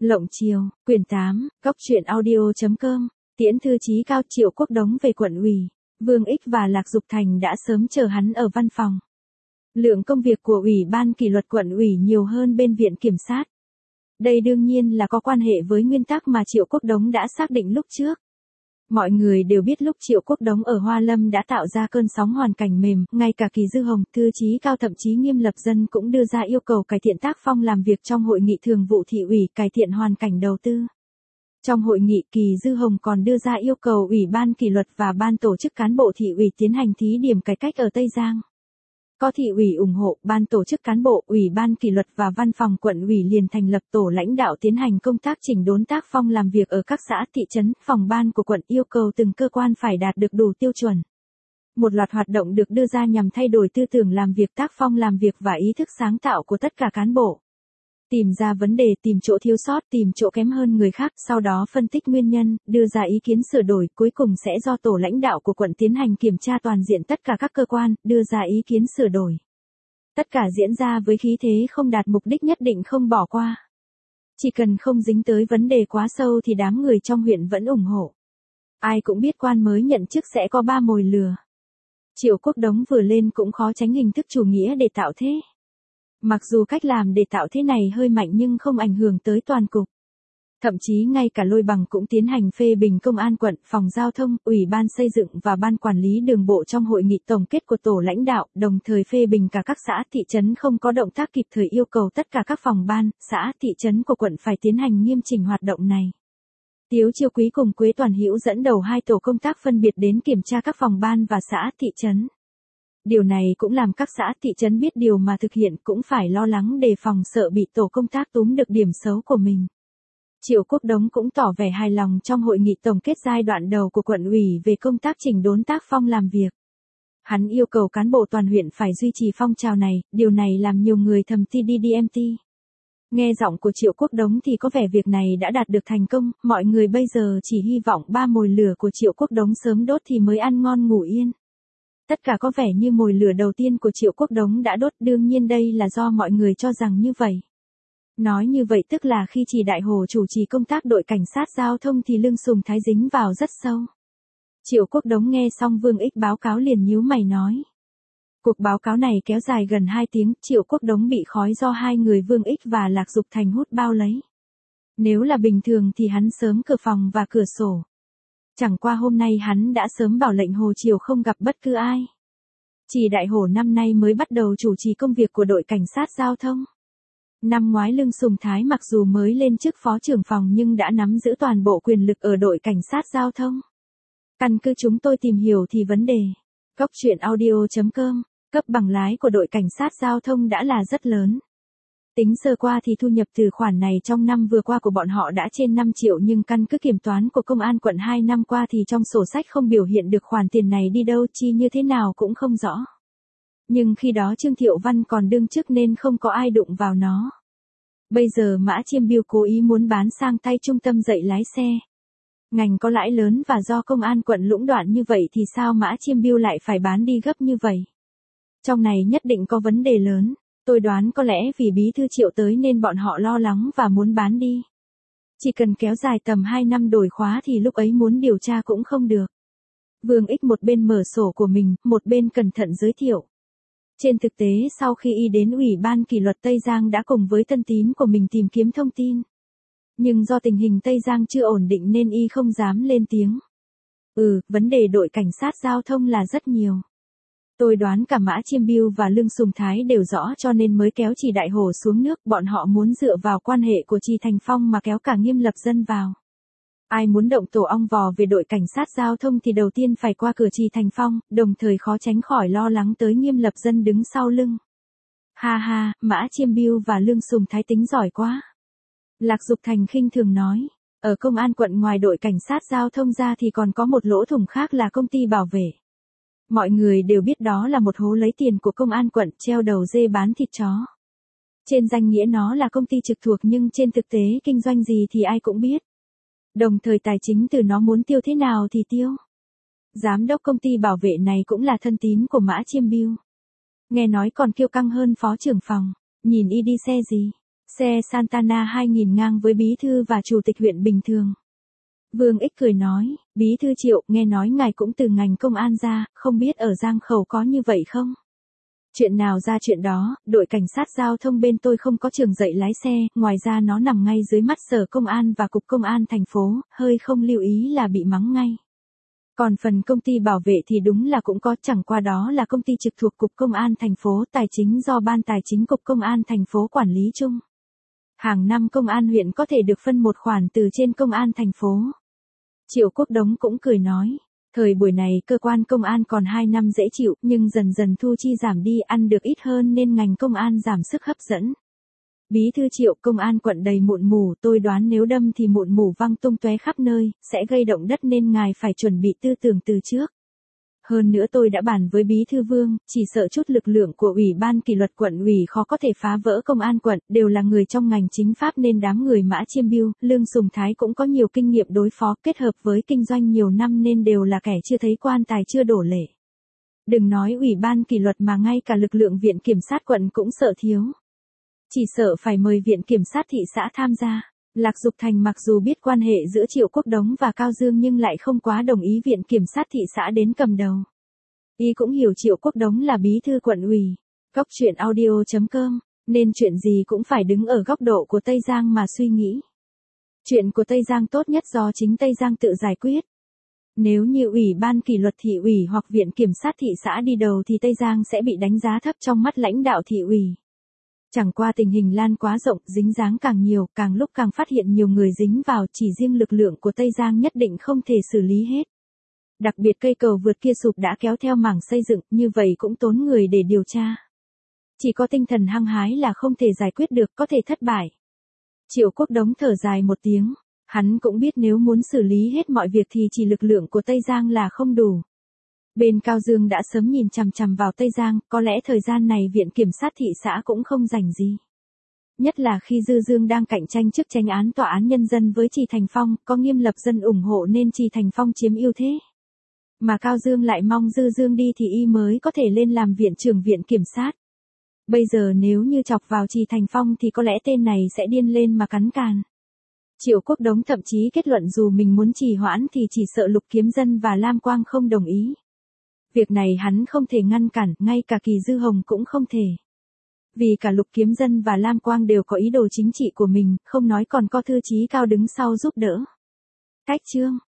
Lộng Triều, quyển 8, góc truyện audio.com, Tiễn thư chí cao. Triệu Quốc Đống về quận ủy, Vương Ích và Lạc Dục Thành đã sớm chờ hắn ở văn phòng. Lượng công việc của Ủy ban kỷ luật quận ủy nhiều hơn bên viện kiểm sát. Đây đương nhiên là có quan hệ với nguyên tắc mà Triệu Quốc Đống đã xác định lúc trước. Mọi người đều biết lúc Triệu Quốc Đống ở Hoa Lâm đã tạo ra cơn sóng hoàn cảnh mềm, ngay cả Kỳ Dư Hồng, thư chí cao thậm chí Nghiêm Lập Dân cũng đưa ra yêu cầu cải thiện tác phong làm việc trong hội nghị thường vụ thị ủy, cải thiện hoàn cảnh đầu tư. Trong hội nghị, Kỳ Dư Hồng còn đưa ra yêu cầu Ủy ban kỷ luật và ban tổ chức cán bộ thị ủy tiến hành thí điểm cải cách ở Tây Giang. Có thị ủy ủng hộ, ban tổ chức cán bộ, Ủy ban kỷ luật và văn phòng quận ủy liền thành lập tổ lãnh đạo tiến hành công tác chỉnh đốn tác phong làm việc ở các xã, thị trấn, phòng ban của quận, yêu cầu từng cơ quan phải đạt được đủ tiêu chuẩn. Một loạt hoạt động được đưa ra nhằm thay đổi tư tưởng làm việc, tác phong làm việc và ý thức sáng tạo của tất cả cán bộ. Tìm ra vấn đề, tìm chỗ thiếu sót, tìm chỗ kém hơn người khác, sau đó phân tích nguyên nhân, đưa ra ý kiến sửa đổi, cuối cùng sẽ do tổ lãnh đạo của quận tiến hành kiểm tra toàn diện tất cả các cơ quan, đưa ra ý kiến sửa đổi. Tất cả diễn ra với khí thế không đạt mục đích nhất định không bỏ qua. Chỉ cần không dính tới vấn đề quá sâu thì đám người trong huyện vẫn ủng hộ. Ai cũng biết quan mới nhận chức sẽ có 3 mồi lừa. Triệu Quốc Đống vừa lên cũng khó tránh hình thức chủ nghĩa để tạo thế. Mặc dù cách làm để tạo thế này hơi mạnh nhưng không ảnh hưởng tới toàn cục. Thậm chí ngay cả Lôi Bằng cũng tiến hành phê bình công an quận, phòng giao thông, ủy ban xây dựng và ban quản lý đường bộ trong hội nghị tổng kết của tổ lãnh đạo, đồng thời phê bình cả các xã, thị trấn không có động tác kịp thời, yêu cầu tất cả các phòng ban, xã, thị trấn của quận phải tiến hành nghiêm chỉnh hoạt động này. Tiếu Chiêu Quý cùng Quế Toàn Hữu dẫn đầu 2 tổ công tác phân biệt đến kiểm tra các phòng ban và xã, thị trấn. Điều này cũng làm các xã, thị trấn biết điều mà thực hiện, cũng phải lo lắng đề phòng sợ bị tổ công tác túm được điểm xấu của mình. Triệu Quốc Đống cũng tỏ vẻ hài lòng trong hội nghị tổng kết giai đoạn đầu của quận ủy về công tác chỉnh đốn tác phong làm việc. Hắn yêu cầu cán bộ toàn huyện phải duy trì phong trào này, điều này làm nhiều người thầm ti DDMT. Nghe giọng của Triệu Quốc Đống thì có vẻ việc này đã đạt được thành công, mọi người bây giờ chỉ hy vọng 3 mồi lửa của Triệu Quốc Đống sớm đốt thì mới ăn ngon ngủ yên. Tất cả có vẻ như mồi lửa đầu tiên của Triệu Quốc Đống đã đốt, đương nhiên đây là do mọi người cho rằng như vậy. Nói như vậy tức là khi Trì Đại Hồ chủ trì công tác đội cảnh sát giao thông thì Lương Sùng Thái dính vào rất sâu. Triệu Quốc Đống nghe xong Vương Ích báo cáo liền nhíu mày nói. Cuộc báo cáo này kéo dài gần 2 tiếng, Triệu Quốc Đống bị khói do 2 người Vương Ích và Lạc Dục Thành hút bao lấy. Nếu là bình thường thì hắn sớm cửa phòng và cửa sổ. Chẳng qua hôm nay hắn đã sớm bảo lệnh Hồ Triều không gặp bất cứ ai. Trì Đại Hồ năm nay mới bắt đầu chủ trì công việc của đội cảnh sát giao thông. Năm ngoái Lương Sùng Thái mặc dù mới lên chức phó trưởng phòng nhưng đã nắm giữ toàn bộ quyền lực ở đội cảnh sát giao thông. Căn cứ chúng tôi tìm hiểu thì vấn đề góc truyện audio.com, cấp bằng lái của đội cảnh sát giao thông đã là rất lớn. Tính sơ qua thì thu nhập từ khoản này trong năm vừa qua của bọn họ đã trên 5 triệu nhưng căn cứ kiểm toán của công an quận 2 năm qua thì trong sổ sách không biểu hiện được khoản tiền này đi đâu, chi như thế nào cũng không rõ. Nhưng khi đó Trương Thiệu Văn còn đương chức nên không có ai đụng vào nó. Bây giờ Mã Chiêm Biêu cố ý muốn bán sang tay trung tâm dạy lái xe. Ngành có lãi lớn và do công an quận lũng đoạn như vậy thì sao Mã Chiêm Biêu lại phải bán đi gấp như vậy? Trong này nhất định có vấn đề lớn. Tôi đoán có lẽ vì bí thư Triệu tới nên bọn họ lo lắng và muốn bán đi. Chỉ cần kéo dài tầm 2 năm đổi khóa thì lúc ấy muốn điều tra cũng không được. Vương Ích một bên mở sổ của mình, một bên cẩn thận giới thiệu. Trên thực tế sau khi y đến Ủy ban kỷ luật Tây Giang đã cùng với thân tín của mình tìm kiếm thông tin. Nhưng do tình hình Tây Giang chưa ổn định nên y không dám lên tiếng. Vấn đề đội cảnh sát giao thông là rất nhiều. Tôi đoán cả Mã Chiêm Biêu và Lương Sùng Thái đều rõ cho nên mới kéo Trì Đại Hồ xuống nước, bọn họ muốn dựa vào quan hệ của Trì Thành Phong mà kéo cả Nghiêm Lập Dân vào. Ai muốn động tổ ong vò về đội cảnh sát giao thông thì đầu tiên phải qua cửa Trì Thành Phong, đồng thời khó tránh khỏi lo lắng tới Nghiêm Lập Dân đứng sau lưng. Ha ha, Mã Chiêm Biêu và Lương Sùng Thái tính giỏi quá. Lạc Dục Thành khinh thường nói, ở công an quận ngoài đội cảnh sát giao thông ra thì còn có một lỗ thủng khác là công ty bảo vệ. Mọi người đều biết đó là một hố lấy tiền của công an quận, treo đầu dê bán thịt chó. Trên danh nghĩa nó là công ty trực thuộc nhưng trên thực tế kinh doanh gì thì ai cũng biết. Đồng thời tài chính từ nó muốn tiêu thế nào thì tiêu. Giám đốc công ty bảo vệ này cũng là thân tín của Mã Chiêm Biêu. Nghe nói còn kiêu căng hơn phó trưởng phòng. Nhìn y đi xe gì? Xe Santana 2000 ngang với bí thư và chủ tịch huyện bình thường. Vương Ích cười nói, bí thư Triệu, nghe nói ngài cũng từ ngành công an ra, không biết ở Giang Khẩu có như vậy không? Chuyện nào ra chuyện đó, đội cảnh sát giao thông bên tôi không có trường dạy lái xe, ngoài ra nó nằm ngay dưới mắt sở công an và cục công an thành phố, hơi không lưu ý là bị mắng ngay. Còn phần công ty bảo vệ thì đúng là cũng có, chẳng qua đó là công ty trực thuộc cục công an thành phố, tài chính do ban tài chính cục công an thành phố quản lý chung. Hàng năm công an huyện có thể được phân một khoản từ trên công an thành phố. Triệu Quốc Đống cũng cười nói, thời buổi này cơ quan công an còn 2 năm dễ chịu, nhưng dần dần thu chi giảm đi, ăn được ít hơn nên ngành công an giảm sức hấp dẫn. Bí thư Triệu, công an quận đầy mụn mù, tôi đoán nếu đâm thì mụn mù văng tung tóe khắp nơi, sẽ gây động đất nên ngài phải chuẩn bị tư tưởng từ trước. Hơn nữa tôi đã bàn với bí thư Vương, chỉ sợ chút lực lượng của Ủy ban kỷ luật quận ủy khó có thể phá vỡ công an quận, đều là người trong ngành chính pháp nên đám người Mã Chiêm Biêu, Lương Sùng Thái cũng có nhiều kinh nghiệm đối phó, kết hợp với kinh doanh nhiều năm nên đều là kẻ chưa thấy quan tài chưa đổ lệ. Đừng nói Ủy ban kỷ luật mà ngay cả lực lượng viện kiểm sát quận cũng sợ thiếu. Chỉ sợ phải mời viện kiểm sát thị xã tham gia. Lạc Dục Thành mặc dù biết quan hệ giữa Triệu Quốc Đống và Cao Dương nhưng lại không quá đồng ý viện kiểm sát thị xã đến cầm đầu. Y cũng hiểu Triệu Quốc Đống là bí thư quận ủy. Góc chuyện audio.com, nên chuyện gì cũng phải đứng ở góc độ của Tây Giang mà suy nghĩ. Chuyện của Tây Giang tốt nhất do chính Tây Giang tự giải quyết. Nếu như Ủy ban kỷ luật thị ủy hoặc viện kiểm sát thị xã đi đầu thì Tây Giang sẽ bị đánh giá thấp trong mắt lãnh đạo thị ủy. Chẳng qua tình hình lan quá rộng, dính dáng càng nhiều, càng lúc càng phát hiện nhiều người dính vào, chỉ riêng lực lượng của Tây Giang nhất định không thể xử lý hết. Đặc biệt cây cầu vượt kia sụp đã kéo theo mảng xây dựng, như vậy cũng tốn người để điều tra. Chỉ có tinh thần hăng hái là không thể giải quyết được, có thể thất bại. Triệu Quốc Đống thở dài một tiếng, hắn cũng biết nếu muốn xử lý hết mọi việc thì chỉ lực lượng của Tây Giang là không đủ. Bên Cao Dương đã sớm nhìn chằm chằm vào Tây Giang, có lẽ thời gian này viện kiểm sát thị xã cũng không rảnh gì. Nhất là khi Dư Dương đang cạnh tranh chức chánh án tòa án nhân dân với Trì Thành Phong, có Nghiêm Lập Dân ủng hộ nên Trì Thành Phong chiếm ưu thế. Mà Cao Dương lại mong Dư Dương đi thì y mới có thể lên làm viện trưởng viện kiểm sát. Bây giờ nếu như chọc vào Trì Thành Phong thì có lẽ tên này sẽ điên lên mà cắn càn. Triệu Quốc Đống thậm chí kết luận dù mình muốn trì hoãn thì chỉ sợ Lục Kiếm Dân và Lam Quang không đồng ý. Việc này hắn không thể ngăn cản, ngay cả Kỳ Dư Hồng cũng không thể. Vì cả Lục Kiếm Dân và Lam Quang đều có ý đồ chính trị của mình, không nói còn có Thư Chí Cao đứng sau giúp đỡ. Cách chương